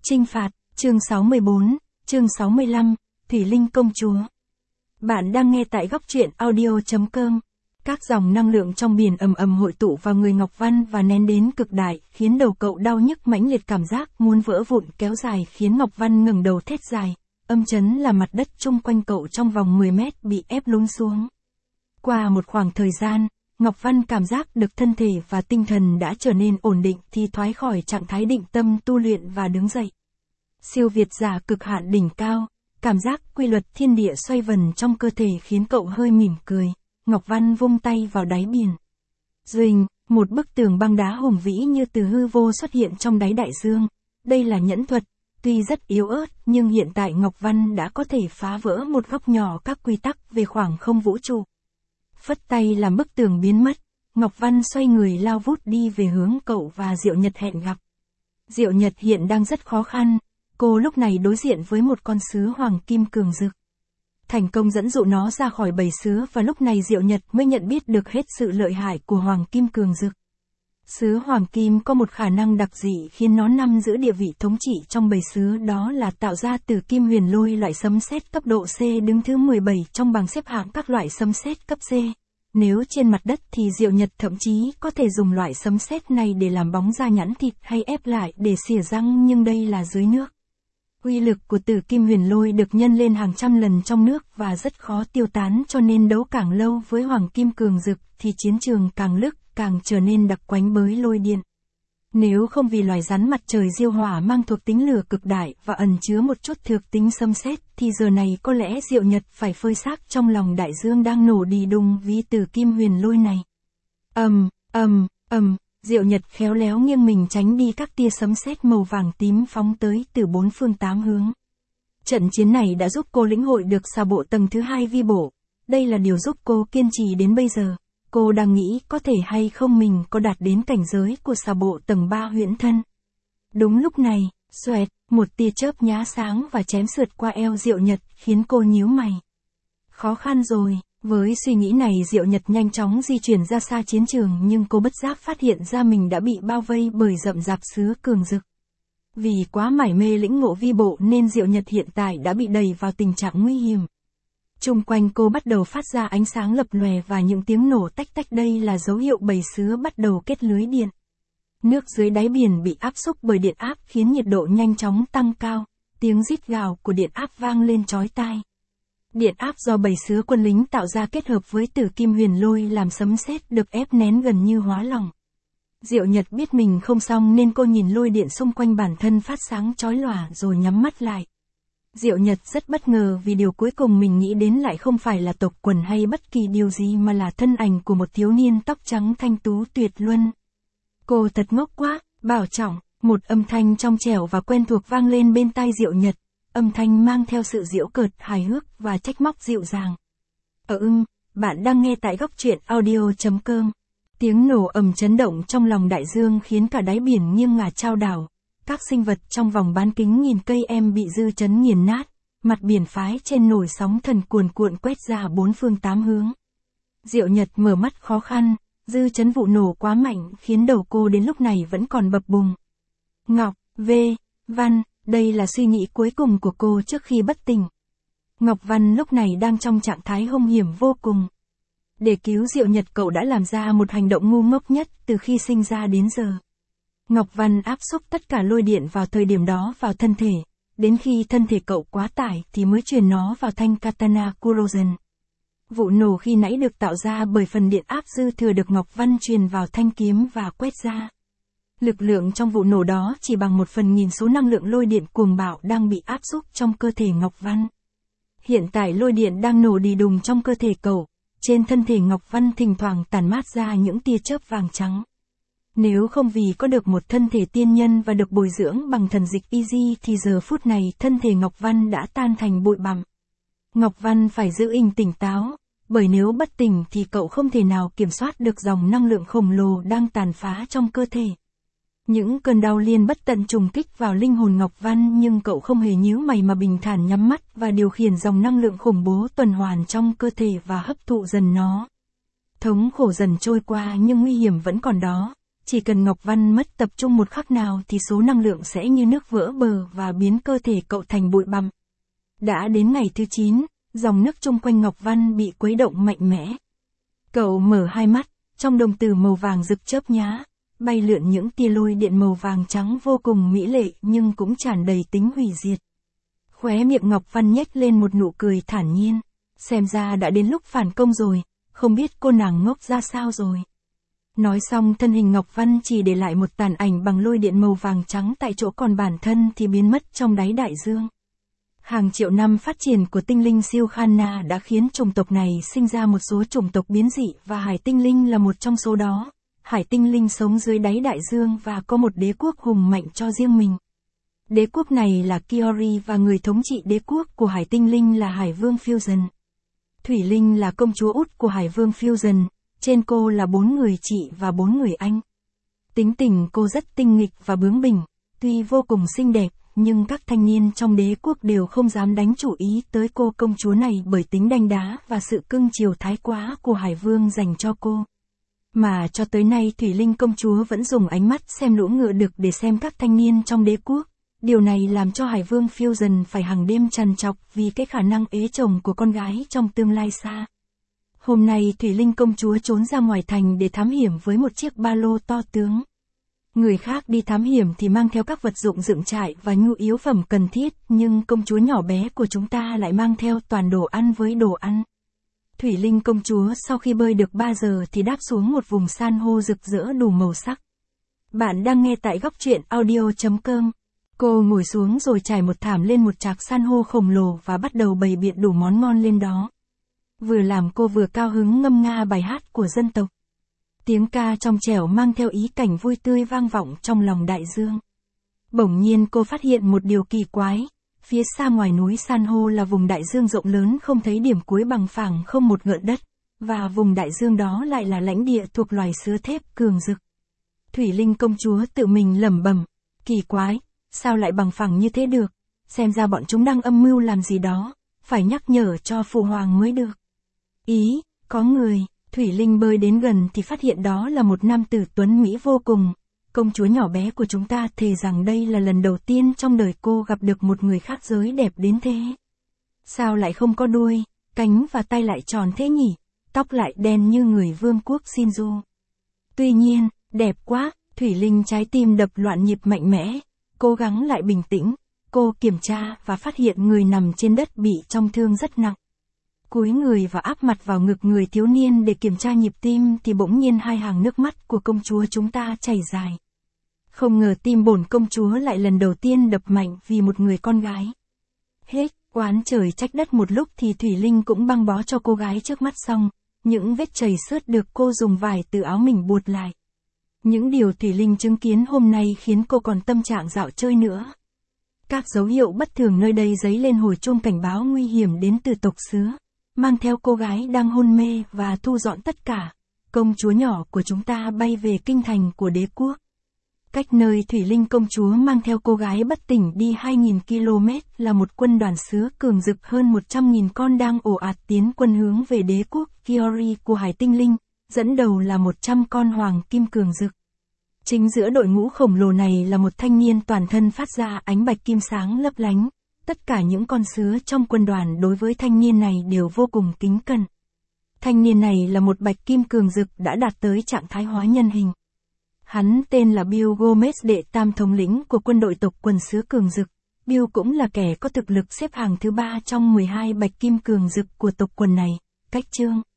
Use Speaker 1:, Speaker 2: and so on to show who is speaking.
Speaker 1: Chinh phạt, chương 64, chương 65, Thủy Linh công chúa. Bạn đang nghe tại góc truyện audio.com. Các dòng năng lượng trong biển ầm ầm hội tụ vào người Ngọc Văn và nén đến cực đại, khiến đầu cậu đau nhức mãnh liệt, cảm giác muốn vỡ vụn kéo dài khiến Ngọc Văn ngẩng đầu thét dài. Âm chấn là mặt đất chung quanh cậu trong vòng 10 mét bị ép lún xuống. Qua một khoảng thời gian, Ngọc Văn cảm giác được thân thể và tinh thần đã trở nên ổn định thì thoái khỏi trạng thái định tâm tu luyện và đứng dậy. Siêu việt giả cực hạn đỉnh cao, cảm giác quy luật thiên địa xoay vần trong cơ thể khiến cậu hơi mỉm cười. Ngọc Văn vung tay vào đáy biển. Duỳnh, một bức tường băng đá hùng vĩ như từ hư vô xuất hiện trong đáy đại dương. Đây là nhẫn thuật, tuy rất yếu ớt nhưng hiện tại Ngọc Văn đã có thể phá vỡ một góc nhỏ các quy tắc về khoảng không vũ trụ. Phất tay làm bức tường biến mất, Ngọc Văn xoay người lao vút đi về hướng cậu và Diệu Nhật hẹn gặp. Diệu Nhật hiện đang rất khó khăn, cô lúc này đối diện với một con sứ hoàng kim cường dực. Thành công dẫn dụ nó ra khỏi bầy sứ và lúc này Diệu Nhật mới nhận biết được hết sự lợi hại của hoàng kim cường dực. Sứ hoàng kim có một khả năng đặc dị khiến nó nằm giữ địa vị thống trị trong bầy sứ, đó là tạo ra từ kim huyền lôi loại sấm sét cấp độ C đứng thứ 17 trong bảng xếp hạng các loại sấm sét cấp C. Nếu trên mặt đất thì Diệu Nhật thậm chí có thể dùng loại sấm sét này để làm bóng da nhẵn thịt hay ép lại để xỉa răng, nhưng đây là dưới nước. Uy lực của tử kim huyền lôi được nhân lên hàng trăm lần trong nước và rất khó tiêu tán, cho nên đấu càng lâu với hoàng kim cường dực thì chiến trường càng lúc càng trở nên đặc quánh bởi lôi điện. Nếu không vì loài rắn mặt trời diêu hỏa mang thuộc tính lửa cực đại và ẩn chứa một chút thuộc tính xâm xét thì giờ này có lẽ Diệu Nhật phải phơi xác trong lòng đại dương đang nổ đì đùng vì tử kim huyền lôi này. Diệu Nhật khéo léo nghiêng mình tránh đi các tia sấm sét màu vàng tím phóng tới từ bốn phương tám hướng. Trận chiến này đã giúp cô lĩnh hội được xà bộ tầng thứ 2 vi bổ. Đây là điều giúp cô kiên trì đến bây giờ. Cô đang nghĩ có thể hay không mình có đạt đến cảnh giới của xà bộ tầng 3 huyễn thân. Đúng lúc này, xoẹt, một tia chớp nhá sáng và chém sượt qua eo Diệu Nhật khiến cô nhíu mày. Khó khăn rồi. Với suy nghĩ này Diệu Nhật nhanh chóng di chuyển ra xa chiến trường, nhưng cô bất giác phát hiện ra mình đã bị bao vây bởi rậm rạp sứ cường dực. Vì quá mải mê lĩnh ngộ vi bộ nên Diệu Nhật hiện tại đã bị đẩy vào tình trạng nguy hiểm. Chung quanh cô bắt đầu phát ra ánh sáng lập lòe và những tiếng nổ tách tách, đây là dấu hiệu bầy sứ bắt đầu kết lưới điện. Nước dưới đáy biển bị áp xúc bởi điện áp khiến nhiệt độ nhanh chóng tăng cao, tiếng rít gào của điện áp vang lên chói tai. Điện áp do bầy sứ quân lính tạo ra kết hợp với tử kim huyền lôi làm sấm sét được ép nén gần như hóa lỏng. Diệu Nhật biết mình không xong nên cô nhìn lôi điện xung quanh bản thân phát sáng chói lòa rồi nhắm mắt lại. Diệu Nhật rất bất ngờ vì điều cuối cùng mình nghĩ đến lại không phải là tộc quần hay bất kỳ điều gì mà là thân ảnh của một thiếu niên tóc trắng thanh tú tuyệt luân. Cô thật ngốc quá, bảo trọng, một âm thanh trong trẻo và quen thuộc vang lên bên tai Diệu Nhật. Âm thanh mang theo sự giễu cợt, hài hước và trách móc dịu dàng. Bạn đang nghe tại góc truyện audio.com. Tiếng nổ ầm chấn động trong lòng đại dương khiến cả đáy biển nghiêng ngả chao đảo. Các sinh vật trong vòng bán kính nghìn cây em bị dư chấn nghiền nát. Mặt biển phái trên nổi sóng thần cuồn cuộn quét ra bốn phương tám hướng. Diệu Nhật mở mắt khó khăn, dư chấn vụ nổ quá mạnh khiến đầu cô đến lúc này vẫn còn bập bùng. Ngọc, Văn. Đây là suy nghĩ cuối cùng của cô trước khi bất tỉnh. Ngọc Văn lúc này đang trong trạng thái hung hiểm vô cùng. Để cứu Diệu Nhật, cậu đã làm ra một hành động ngu ngốc nhất từ khi sinh ra đến giờ. Ngọc Văn áp xúc tất cả lôi điện vào thời điểm đó vào thân thể, đến khi thân thể cậu quá tải thì mới truyền nó vào thanh katana Kurozen. Vụ nổ khi nãy được tạo ra bởi phần điện áp dư thừa được Ngọc Văn truyền vào thanh kiếm và quét ra. Lực lượng trong vụ nổ đó chỉ bằng 1/1000 số năng lượng lôi điện cuồng bạo đang bị áp xúc trong cơ thể Ngọc Văn. Hiện tại lôi điện đang nổ đì đùng trong cơ thể cậu, trên thân thể Ngọc Văn thỉnh thoảng tản mát ra những tia chớp vàng trắng. Nếu không vì có được một thân thể tiên nhân và được bồi dưỡng bằng thần dịch Easy thì giờ phút này thân thể Ngọc Văn đã tan thành bụi bặm. Ngọc Văn phải giữ tỉnh táo, bởi nếu bất tỉnh thì cậu không thể nào kiểm soát được dòng năng lượng khổng lồ đang tàn phá trong cơ thể. Những cơn đau liên bất tận trùng kích vào linh hồn Ngọc Văn, nhưng cậu không hề nhíu mày mà bình thản nhắm mắt và điều khiển dòng năng lượng khủng bố tuần hoàn trong cơ thể và hấp thụ dần nó. Thống khổ dần trôi qua nhưng nguy hiểm vẫn còn đó. Chỉ cần Ngọc Văn mất tập trung một khắc nào thì số năng lượng sẽ như nước vỡ bờ và biến cơ thể cậu thành bụi bặm. Đã đến ngày thứ 9, dòng nước chung quanh Ngọc Văn bị khuấy động mạnh mẽ. Cậu mở hai mắt, trong đồng tử màu vàng rực chớp nhá, bay lượn những tia lôi điện màu vàng trắng vô cùng mỹ lệ nhưng cũng tràn đầy tính hủy diệt. Khóe miệng Ngọc Văn nhếch lên một nụ cười thản nhiên. Xem ra đã đến lúc phản công rồi, không biết cô nàng ngốc ra sao rồi. Nói xong thân hình Ngọc Văn chỉ để lại một tàn ảnh bằng lôi điện màu vàng trắng tại chỗ, còn bản thân thì biến mất trong đáy đại dương. Hàng triệu năm phát triển của tinh linh siêu Khanna đã khiến chủng tộc này sinh ra một số chủng tộc biến dị và hải tinh linh là một trong số đó. Hải tinh linh sống dưới đáy đại dương và có một đế quốc hùng mạnh cho riêng mình. Đế quốc này là Kiori và người thống trị đế quốc của hải tinh linh là Hải Vương Fusion. Thủy Linh là công chúa út của Hải Vương Fusion, trên cô là 4 người chị và 4 người anh. Tính tình cô rất tinh nghịch và bướng bỉnh, tuy vô cùng xinh đẹp, nhưng các thanh niên trong đế quốc đều không dám đánh chủ ý tới cô công chúa này bởi tính đanh đá và sự cưng chiều thái quá của Hải Vương dành cho cô. Mà cho tới nay Thủy Linh công chúa vẫn dùng ánh mắt xem lũ ngựa đực để xem các thanh niên trong đế quốc. Điều này làm cho Hải Vương Fusion phải hàng đêm trằn trọc vì cái khả năng ế chồng của con gái trong tương lai xa. Hôm nay Thủy Linh công chúa trốn ra ngoài thành để thám hiểm với một chiếc ba lô to tướng. Người khác đi thám hiểm thì mang theo các vật dụng dựng trại và nhu yếu phẩm cần thiết, nhưng công chúa nhỏ bé của chúng ta lại mang theo toàn đồ ăn với đồ ăn. Thủy Linh công chúa sau khi bơi được 3 giờ thì đáp xuống một vùng san hô rực rỡ đủ màu sắc. Bạn đang nghe tại góc truyện audio.com. Cô ngồi xuống rồi trải một thảm lên một trạc san hô khổng lồ và bắt đầu bày biện đủ món ngon lên đó. Vừa làm cô vừa cao hứng ngâm nga bài hát của dân tộc. Tiếng ca trong trẻo mang theo ý cảnh vui tươi vang vọng trong lòng đại dương. Bỗng nhiên cô phát hiện một điều kỳ quái. Phía xa ngoài núi san hô là vùng đại dương rộng lớn không thấy điểm cuối, bằng phẳng không một gợn đất. Và vùng đại dương đó lại là lãnh địa thuộc loài sứa thép cường rực. Thủy Linh công chúa tự mình lẩm bẩm. Kỳ quái, sao lại bằng phẳng như thế được? Xem ra bọn chúng đang âm mưu làm gì đó. Phải nhắc nhở cho phụ hoàng mới được. Ý, có người. Thủy Linh bơi đến gần thì phát hiện đó là một nam tử tuấn mỹ vô cùng. Công chúa nhỏ bé của chúng ta thề rằng đây là lần đầu tiên trong đời cô gặp được một người khác giới đẹp đến thế. Sao lại không có đuôi, cánh và tay lại tròn thế nhỉ? Tóc lại đen như người vương quốc Shinju. Tuy nhiên, đẹp quá, Thủy Linh trái tim đập loạn nhịp mạnh mẽ. Cố gắng lại bình tĩnh, cô kiểm tra và phát hiện người nằm trên đất bị trọng thương rất nặng. Cúi người và áp mặt vào ngực người thiếu niên để kiểm tra nhịp tim thì bỗng nhiên hai hàng nước mắt của công chúa chúng ta chảy dài. Không ngờ tim bổn công chúa lại lần đầu tiên đập mạnh vì một người con gái. Hết, oán trời trách đất một lúc thì Thủy Linh cũng băng bó cho cô gái trước mắt xong, những vết chảy xước được cô dùng vải từ áo mình buộc lại. Những điều Thủy Linh chứng kiến hôm nay khiến cô còn tâm trạng dạo chơi nữa. Các dấu hiệu bất thường nơi đây giấy lên hồi chuông cảnh báo nguy hiểm đến từ tộc sứa. Mang theo cô gái đang hôn mê và thu dọn tất cả, công chúa nhỏ của chúng ta bay về kinh thành của đế quốc. Cách nơi Thủy Linh công chúa mang theo cô gái bất tỉnh đi 2.000 km là một quân đoàn sứa cường rực hơn 100.000 con đang ồ ạt tiến quân hướng về đế quốc Kiori của hải tinh linh, dẫn đầu là 100 con hoàng kim cường rực. Chính giữa đội ngũ khổng lồ này là một thanh niên toàn thân phát ra ánh bạch kim sáng lấp lánh. Tất cả những con sứa trong quân đoàn đối với thanh niên này đều vô cùng kính cẩn. Thanh niên này là một bạch kim cường rực đã đạt tới trạng thái hóa nhân hình. Hắn tên là Bill Gomez, đệ tam thống lĩnh của quân đội tộc quần sứa cường rực. Bill cũng là kẻ có thực lực xếp hàng thứ 3 trong 12 bạch kim cường rực của tộc quần này. Cách chương